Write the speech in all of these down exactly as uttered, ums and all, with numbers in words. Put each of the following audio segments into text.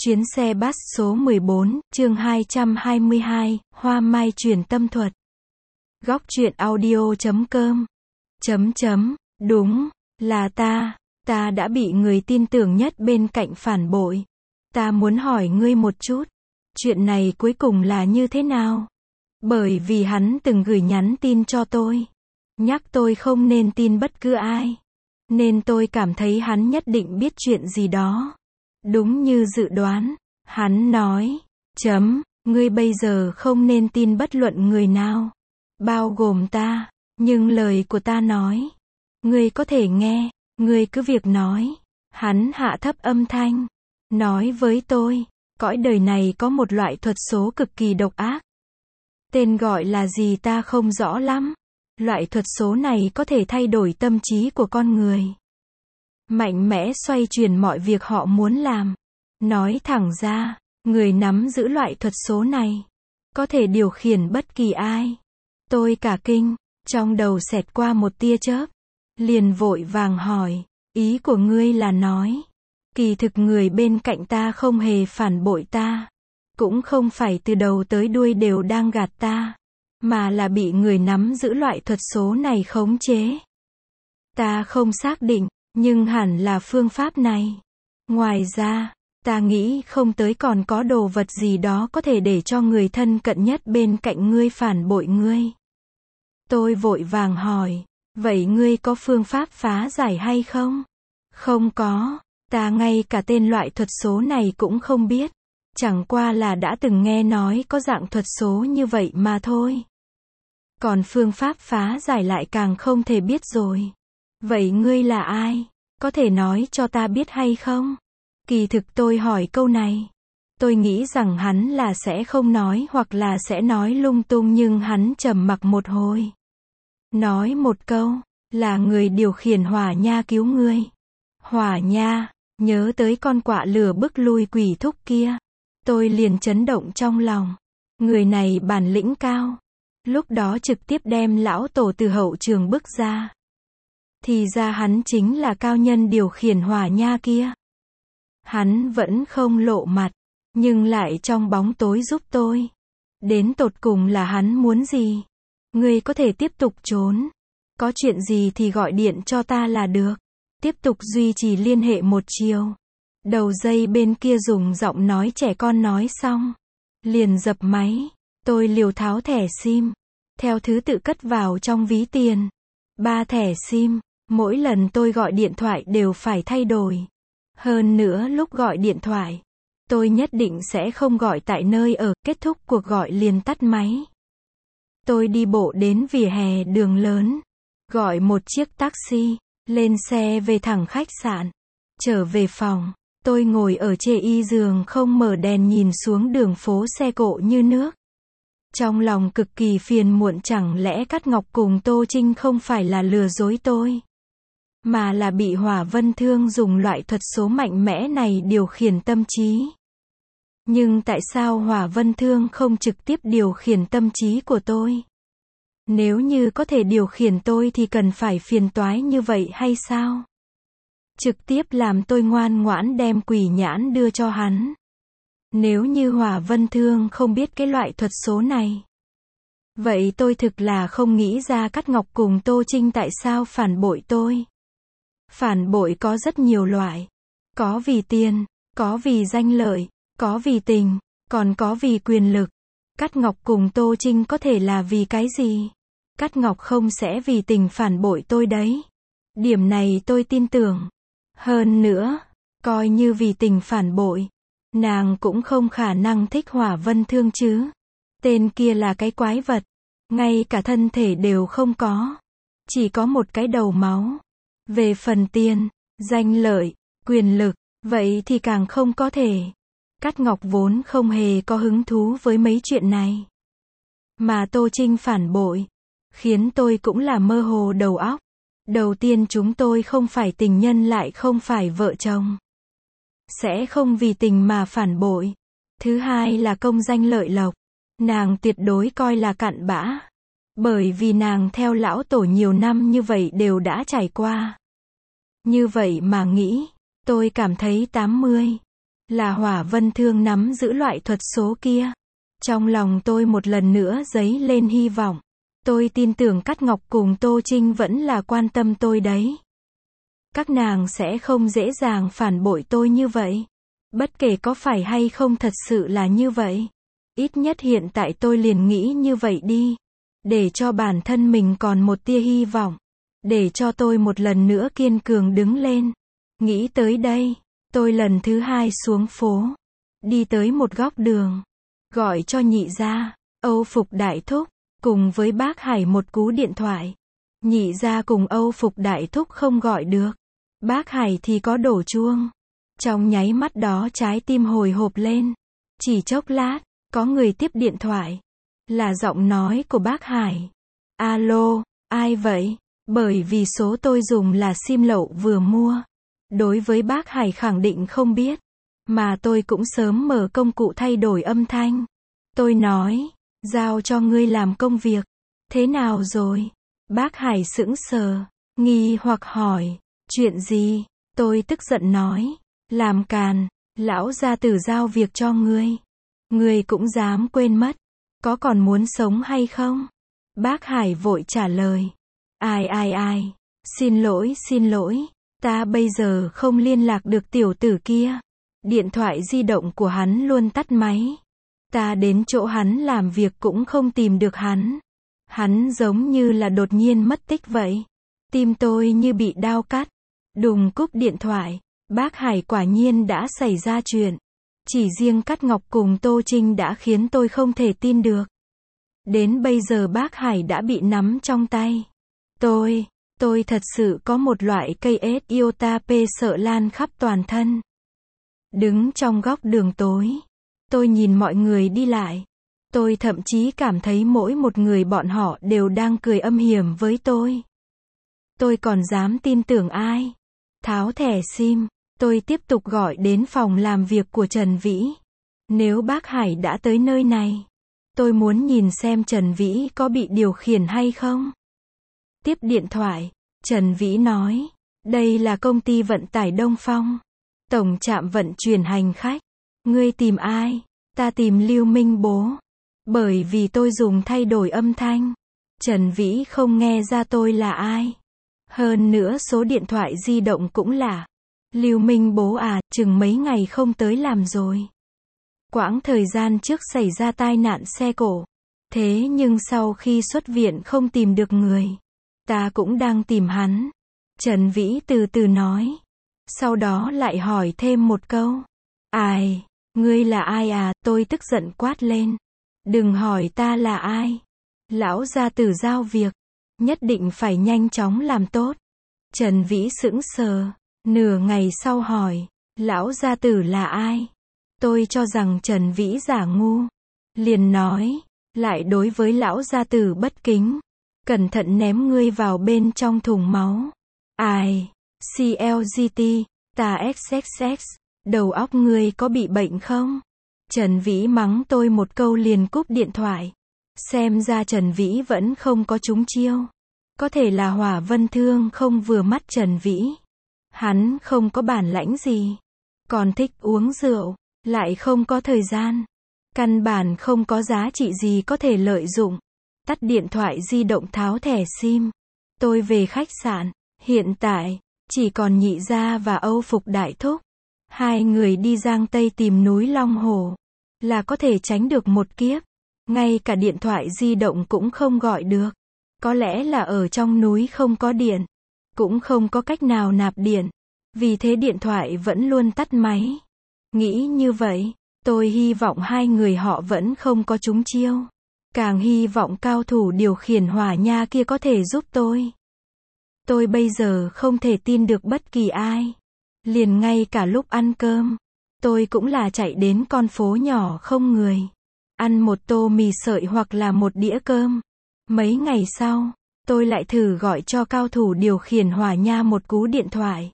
Chuyến xe bus số mười bốn, chương hai trăm hai mươi hai, Hoa Mai truyền tâm thuật. Góc truyện audio chấm com. Chấm chấm, đúng, là ta, ta đã bị người tin tưởng nhất bên cạnh phản bội. Ta muốn hỏi ngươi một chút, chuyện này cuối cùng là như thế nào? Bởi vì hắn từng gửi nhắn tin cho tôi, nhắc tôi không nên tin bất cứ ai. Nên tôi cảm thấy hắn nhất định biết chuyện gì đó. Đúng như dự đoán, hắn nói, chấm, ngươi bây giờ không nên tin bất luận người nào, bao gồm ta, nhưng lời của ta nói, ngươi có thể nghe, ngươi cứ việc nói. Hắn hạ thấp âm thanh, nói với tôi, cõi đời này có một loại thuật số cực kỳ độc ác. Tên gọi là gì ta không rõ lắm. Loại thuật số này có thể thay đổi tâm trí của con người, mạnh mẽ xoay chuyển mọi việc họ muốn làm. Nói thẳng ra, người nắm giữ loại thuật số này có thể điều khiển bất kỳ ai. Tôi cả kinh, trong đầu xẹt qua một tia chớp, liền vội vàng hỏi, ý của ngươi là nói, kỳ thực người bên cạnh ta không hề phản bội ta, cũng không phải từ đầu tới đuôi đều đang gạt ta, mà là bị người nắm giữ loại thuật số này khống chế. Ta không xác định, nhưng hẳn là phương pháp này. Ngoài ra, ta nghĩ không tới còn có đồ vật gì đó có thể để cho người thân cận nhất bên cạnh ngươi phản bội ngươi. Tôi vội vàng hỏi, vậy ngươi có phương pháp phá giải hay không? Không có, ta ngay cả tên loại thuật số này cũng không biết. Chẳng qua là đã từng nghe nói có dạng thuật số như vậy mà thôi. Còn phương pháp phá giải lại càng không thể biết rồi. Vậy ngươi là ai? Có thể nói cho ta biết hay không? Kỳ thực tôi hỏi câu này, tôi nghĩ rằng hắn là sẽ không nói hoặc là sẽ nói lung tung, nhưng hắn trầm mặc một hồi. Nói một câu, là người điều khiển hỏa nha cứu ngươi. Hỏa nha, nhớ tới con quạ lửa bức lui quỷ thúc kia. Tôi liền chấn động trong lòng. Người này bản lĩnh cao. Lúc đó trực tiếp đem lão tổ từ hậu trường bức ra. Thì ra hắn chính là cao nhân điều khiển hỏa nha kia. Hắn vẫn không lộ mặt, nhưng lại trong bóng tối giúp tôi. Đến tột cùng là hắn muốn gì? Ngươi có thể tiếp tục trốn. Có chuyện gì thì gọi điện cho ta là được. Tiếp tục duy trì liên hệ một chiều. Đầu dây bên kia dùng giọng nói trẻ con nói xong, liền dập máy. Tôi liều tháo thẻ sim, theo thứ tự cất vào trong ví tiền. Ba thẻ sim, mỗi lần tôi gọi điện thoại đều phải thay đổi. Hơn nữa lúc gọi điện thoại, tôi nhất định sẽ không gọi tại nơi ở, kết thúc cuộc gọi liền tắt máy. Tôi đi bộ đến vỉa hè đường lớn, gọi một chiếc taxi, lên xe về thẳng khách sạn. Trở về phòng, tôi ngồi ở chê y giường không mở đèn nhìn xuống đường phố xe cộ như nước. Trong lòng cực kỳ phiền muộn, chẳng lẽ Cát Ngọc cùng Tô Trinh không phải là lừa dối tôi, mà là bị Hỏa Vân Thương dùng loại thuật số mạnh mẽ này điều khiển tâm trí. Nhưng tại sao Hỏa Vân Thương không trực tiếp điều khiển tâm trí của tôi? Nếu như có thể điều khiển tôi thì cần phải phiền toái như vậy hay sao? Trực tiếp làm tôi ngoan ngoãn đem quỷ nhãn đưa cho hắn. Nếu như Hỏa Vân Thương không biết cái loại thuật số này, vậy tôi thực là không nghĩ ra Cát Ngọc cùng Tô Trinh tại sao phản bội tôi. Phản bội có rất nhiều loại. Có vì tiền, có vì danh lợi, có vì tình, còn có vì quyền lực. Cát Ngọc cùng Tô Trinh có thể là vì cái gì? Cát Ngọc không sẽ vì tình phản bội tôi đấy. Điểm này tôi tin tưởng. Hơn nữa, coi như vì tình phản bội, nàng cũng không khả năng thích Hỏa Vân Thương chứ. Tên kia là cái quái vật, ngay cả thân thể đều không có, chỉ có một cái đầu máu. Về phần tiền, danh lợi, quyền lực, vậy thì càng không có thể. Cát Ngọc vốn không hề có hứng thú với mấy chuyện này. Mà Tô Trinh phản bội, khiến tôi cũng là mơ hồ đầu óc. Đầu tiên chúng tôi không phải tình nhân lại không phải vợ chồng. Sẽ không vì tình mà phản bội. Thứ hai là công danh lợi lộc. Nàng tuyệt đối coi là cặn bã. Bởi vì nàng theo lão tổ nhiều năm như vậy đều đã trải qua. Như vậy mà nghĩ, tôi cảm thấy tám mươi. Là Hỏa Vân Thương nắm giữ loại thuật số kia. Trong lòng tôi một lần nữa dấy lên hy vọng. Tôi tin tưởng Cát Ngọc cùng Tô Trinh vẫn là quan tâm tôi đấy. Các nàng sẽ không dễ dàng phản bội tôi như vậy. Bất kể có phải hay không thật sự là như vậy. Ít nhất hiện tại tôi liền nghĩ như vậy đi. Để cho bản thân mình còn một tia hy vọng. Để cho tôi một lần nữa kiên cường đứng lên. Nghĩ tới đây, tôi lần thứ hai xuống phố. Đi tới một góc đường. Gọi cho nhị gia, Âu Phục Đại Thúc, cùng với bác Hải một cú điện thoại. Nhị gia cùng Âu Phục Đại Thúc không gọi được. Bác Hải thì có đổ chuông. Trong nháy mắt đó trái tim hồi hộp lên. Chỉ chốc lát, có người tiếp điện thoại. Là giọng nói của bác Hải. Alo, ai vậy? Bởi vì số tôi dùng là sim lậu vừa mua. Đối với bác Hải khẳng định không biết. Mà tôi cũng sớm mở công cụ thay đổi âm thanh. Tôi nói, giao cho ngươi làm công việc. Thế nào rồi? Bác Hải sững sờ, nghi hoặc hỏi, chuyện gì? Tôi tức giận nói, làm càn, lão gia tử giao việc cho ngươi. Ngươi cũng dám quên mất, có còn muốn sống hay không? Bác Hải vội trả lời, ai ai ai, xin lỗi xin lỗi, ta bây giờ không liên lạc được tiểu tử kia. Điện thoại di động của hắn luôn tắt máy. Ta đến chỗ hắn làm việc cũng không tìm được hắn. Hắn giống như là đột nhiên mất tích vậy. Tim tôi như bị đao cắt. Đùng cúp điện thoại. Bác Hải quả nhiên đã xảy ra chuyện. Chỉ riêng Cát Ngọc cùng Tô Trinh đã khiến tôi không thể tin được. Đến bây giờ bác Hải đã bị nắm trong tay. Tôi, tôi thật sự có một loại cây ết iota p sợ lan khắp toàn thân. Đứng trong góc đường tối. Tôi nhìn mọi người đi lại. Tôi thậm chí cảm thấy mỗi một người bọn họ đều đang cười âm hiểm với tôi. Tôi còn dám tin tưởng ai? Tháo thẻ sim. Tôi tiếp tục gọi đến phòng làm việc của Trần Vĩ. Nếu bác Hải đã tới nơi này, tôi muốn nhìn xem Trần Vĩ có bị điều khiển hay không. Tiếp điện thoại, Trần Vĩ nói, đây là công ty vận tải Đông Phong. Tổng trạm vận chuyển hành khách. Ngươi tìm ai? Ta tìm Lưu Minh Bố. Bởi vì tôi dùng thay đổi âm thanh. Trần Vĩ không nghe ra tôi là ai. Hơn nữa số điện thoại di động cũng là Lưu Minh Bố à, chừng mấy ngày không tới làm rồi. Quãng thời gian trước xảy ra tai nạn xe cộ. Thế nhưng sau khi xuất viện không tìm được người. Ta cũng đang tìm hắn. Trần Vĩ từ từ nói. Sau đó lại hỏi thêm một câu. Ai? Ngươi là ai à? Tôi tức giận quát lên. Đừng hỏi ta là ai. Lão gia tử giao việc. Nhất định phải nhanh chóng làm tốt. Trần Vĩ sững sờ. Nửa ngày sau hỏi. Lão gia tử là ai? Tôi cho rằng Trần Vĩ giả ngu. Liền nói. Lại đối với lão gia tử bất kính. Cẩn thận ném ngươi vào bên trong thùng máu. Ai? xê lờ giê tê. Ta xx xx. Đầu óc ngươi có bị bệnh không? Trần Vĩ mắng tôi một câu liền cúp điện thoại. Xem ra Trần Vĩ vẫn không có trúng chiêu. Có thể là Hỏa Vân Thương không vừa mắt Trần Vĩ. Hắn không có bản lãnh gì. Còn thích uống rượu. Lại không có thời gian. Căn bản không có giá trị gì có thể lợi dụng. Tắt điện thoại di động tháo thẻ sim. Tôi về khách sạn. Hiện tại, chỉ còn nhị gia và Âu Phục Đại Thúc. Hai người đi Giang Tây tìm núi Long Hồ. Là có thể tránh được một kiếp. Ngay cả điện thoại di động cũng không gọi được. Có lẽ là ở trong núi không có điện. Cũng không có cách nào nạp điện. Vì thế điện thoại vẫn luôn tắt máy. Nghĩ như vậy, tôi hy vọng hai người họ vẫn không có trúng chiêu. Càng hy vọng cao thủ điều khiển hỏa nha kia có thể giúp tôi. Tôi bây giờ không thể tin được bất kỳ ai. Liền ngay cả lúc ăn cơm, tôi cũng là chạy đến con phố nhỏ không người. Ăn một tô mì sợi hoặc là một đĩa cơm. Mấy ngày sau, tôi lại thử gọi cho cao thủ điều khiển hỏa nha một cú điện thoại.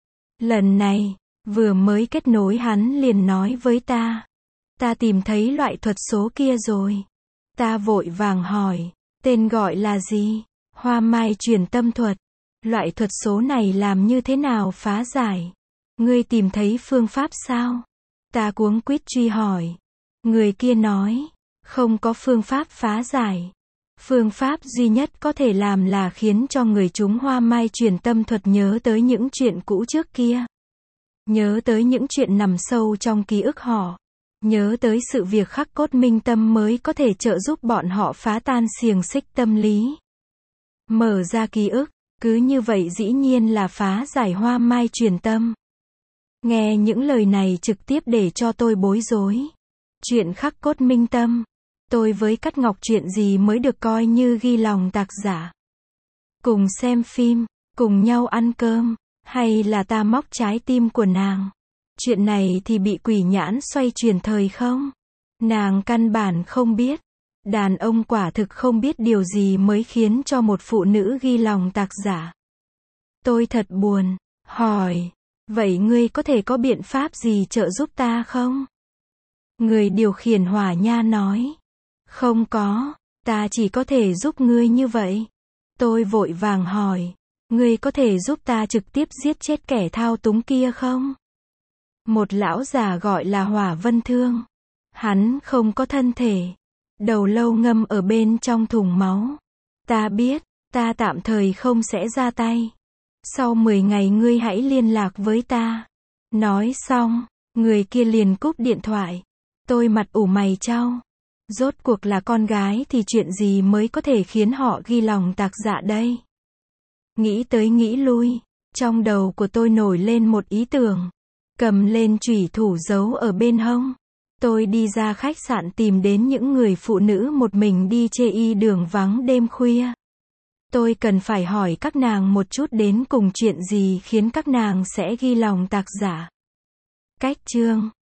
Lần này, vừa mới kết nối hắn liền nói với ta. Ta tìm thấy loại thuật số kia rồi. Ta vội vàng hỏi, tên gọi là gì? Hoa mai truyền tâm thuật. Loại thuật số này làm như thế nào phá giải? Ngươi tìm thấy phương pháp sao? Ta cuống quýt truy hỏi. Người kia nói, không có phương pháp phá giải. Phương pháp duy nhất có thể làm là khiến cho người chúng hoa mai truyền tâm thuật nhớ tới những chuyện cũ trước kia. Nhớ tới những chuyện nằm sâu trong ký ức họ. Nhớ tới sự việc khắc cốt minh tâm mới có thể trợ giúp bọn họ phá tan xiềng xích tâm lý. Mở ra ký ức, cứ như vậy dĩ nhiên là phá giải hoa mai truyền tâm. Nghe những lời này trực tiếp để cho tôi bối rối. Chuyện khắc cốt minh tâm. Tôi với Cát Ngọc chuyện gì mới được coi như ghi lòng tác giả. Cùng xem phim, cùng nhau ăn cơm, hay là ta móc trái tim của nàng. Chuyện này thì bị quỷ nhãn xoay chuyển thời không? Nàng căn bản không biết. Đàn ông quả thực không biết điều gì mới khiến cho một phụ nữ ghi lòng tác giả. Tôi thật buồn, hỏi, vậy ngươi có thể có biện pháp gì trợ giúp ta không? Người điều khiển hỏa nha nói, không có, ta chỉ có thể giúp ngươi như vậy. Tôi vội vàng hỏi, ngươi có thể giúp ta trực tiếp giết chết kẻ thao túng kia không? Một lão già gọi là Hỏa Vân Thương. Hắn không có thân thể. Đầu lâu ngâm ở bên trong thùng máu. Ta biết, ta tạm thời không sẽ ra tay. Sau mười ngày ngươi hãy liên lạc với ta. Nói xong, người kia liền cúp điện thoại. Tôi mặt ủ mày chau. Rốt cuộc là con gái thì chuyện gì mới có thể khiến họ ghi lòng tạc dạ đây? Nghĩ tới nghĩ lui, trong đầu của tôi nổi lên một ý tưởng. Cầm lên chủy thủ giấu ở bên hông. Tôi đi ra khách sạn tìm đến những người phụ nữ một mình đi chê y đường vắng đêm khuya. Tôi cần phải hỏi các nàng một chút đến cùng chuyện gì khiến các nàng sẽ ghi lòng tạc giả. Cách chương